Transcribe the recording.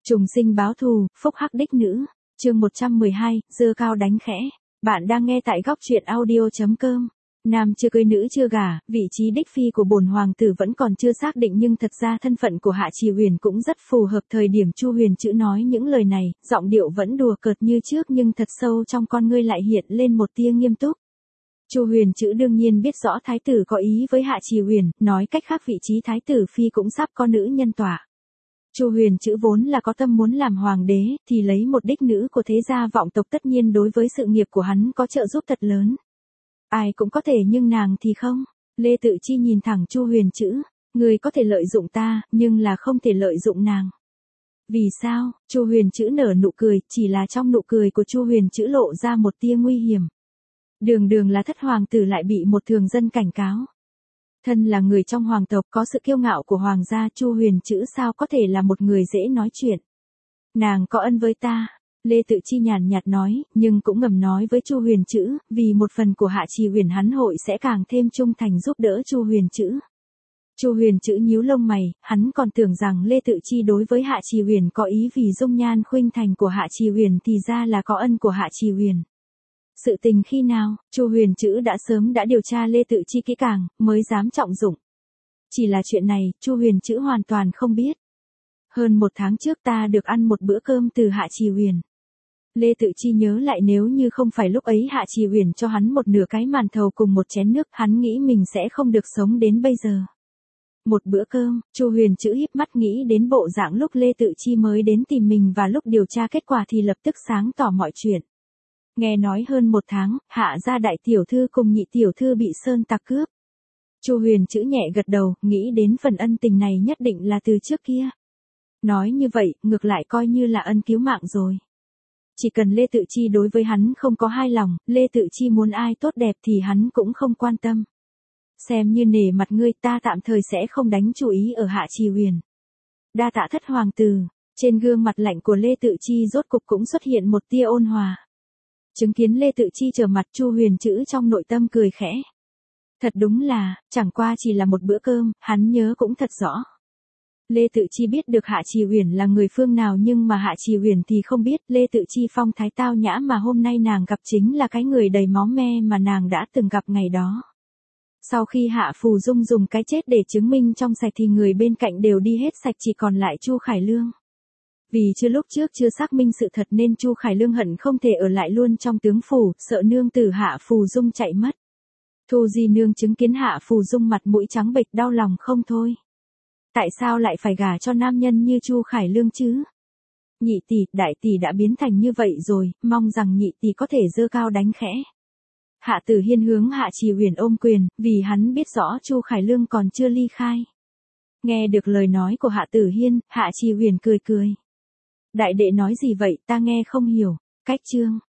Trùng sinh báo thù, phúc hắc đích nữ. Chương 112, giơ cao đánh khẽ. Bạn đang nghe tại góc truyện audio.com. Nam chưa cưới nữ chưa gả, vị trí đích phi của bổn hoàng tử vẫn còn chưa xác định, nhưng thật ra thân phận của Hạ Trì Huyền cũng rất phù hợp. Thời điểm Chu Huyền Chữ nói những lời này, giọng điệu vẫn đùa cợt như trước, nhưng thật sâu trong con ngươi lại hiện lên một tia nghiêm túc. Chu Huyền Chữ đương nhiên biết rõ thái tử có ý với Hạ Trì Huyền, nói cách khác vị trí thái tử phi cũng sắp có nữ nhân tọa. Chu Huyền Chữ vốn là có tâm muốn làm hoàng đế, thì lấy một đích nữ của thế gia vọng tộc tất nhiên đối với sự nghiệp của hắn có trợ giúp thật lớn. Ai cũng có thể nhưng nàng thì không. Lê Tự Chi nhìn thẳng Chu Huyền Chữ, người có thể lợi dụng ta, nhưng là không thể lợi dụng nàng. Vì sao? Chu Huyền Chữ nở nụ cười, chỉ là trong nụ cười của Chu Huyền Chữ lộ ra một tia nguy hiểm. Đường đường là thất hoàng tử lại bị một thường dân cảnh cáo. Thân là người trong hoàng tộc có sự kiêu ngạo của hoàng gia, Chu Huyền Chữ sao có thể là một người dễ nói chuyện. Nàng có ân với ta. Lê Tự Chi nhàn nhạt nói, nhưng cũng ngầm nói với Chu Huyền Chữ, vì một phần của Hạ Trì Huyền hắn hội sẽ càng thêm trung thành giúp đỡ Chu Huyền Chữ. Chu Huyền Chữ nhíu lông mày, hắn còn tưởng rằng Lê Tự Chi đối với Hạ Trì Huyền có ý vì dung nhan khuynh thành của Hạ Trì Huyền, thì ra là có ân của Hạ Trì Huyền. Sự tình khi nào? Chu Huyền Chữ đã sớm điều tra Lê Tự Chi kỹ càng, mới dám trọng dụng. Chỉ là chuyện này, Chu Huyền Chữ hoàn toàn không biết. Hơn một tháng trước ta được ăn một bữa cơm từ Hạ Trì Huyền. Lê Tự Chi nhớ lại, nếu như không phải lúc ấy Hạ Trì Huyền cho hắn một nửa cái màn thầu cùng một chén nước, hắn nghĩ mình sẽ không được sống đến bây giờ. Một bữa cơm, Chu Huyền Chữ híp mắt nghĩ đến bộ dạng lúc Lê Tự Chi mới đến tìm mình và lúc điều tra kết quả thì lập tức sáng tỏ mọi chuyện. Nghe nói hơn một tháng, Hạ gia đại tiểu thư cùng nhị tiểu thư bị sơn tặc cướp. Chu Huyền Chữ nhẹ gật đầu, nghĩ đến phần ân tình này nhất định là từ trước kia. Nói như vậy, ngược lại coi như là ân cứu mạng rồi. Chỉ cần Lê Tự Chi đối với hắn không có hai lòng, Lê Tự Chi muốn ai tốt đẹp thì hắn cũng không quan tâm. Xem như nể mặt ngươi, ta tạm thời sẽ không đánh chú ý ở Hạ Trì Huyền. Đa tạ thất hoàng tử. Trên gương mặt lạnh của Lê Tự Chi rốt cục cũng xuất hiện một tia ôn hòa. Chứng kiến Lê Tự Chi trở mặt, Chu Huyền Chữ trong nội tâm cười khẽ. Thật đúng là, chẳng qua chỉ là một bữa cơm, hắn nhớ cũng thật rõ. Lê Tự Chi biết được Hạ Trì Huyền là người phương nào, nhưng mà Hạ Trì Huyền thì không biết. Lê Tự Chi phong thái tao nhã mà hôm nay nàng gặp chính là cái người đầy máu me mà nàng đã từng gặp ngày đó. Sau khi Hạ Phù Dung dùng cái chết để chứng minh trong sạch thì người bên cạnh đều đi hết sạch, chỉ còn lại Chu Khải Lương. Vì lúc trước chưa xác minh sự thật nên Chu Khải Lương hận không thể ở lại luôn trong tướng phủ, sợ nương tử Hạ Phù Dung chạy mất. Thu Di nương chứng kiến Hạ Phù Dung mặt mũi trắng bệch đau lòng không thôi. Tại sao lại phải gả cho nam nhân như Chu Khải Lương chứ? Nhị tỷ, đại tỷ đã biến thành như vậy rồi, mong rằng nhị tỷ có thể giơ cao đánh khẽ. Hạ Tử Hiên hướng Hạ Trì Huyền ôm quyền, vì hắn biết rõ Chu Khải Lương còn chưa ly khai. Nghe được lời nói của Hạ Tử Hiên, Hạ Trì Huyền cười cười. Đại đệ nói gì vậy, ta nghe không hiểu. Cách chương.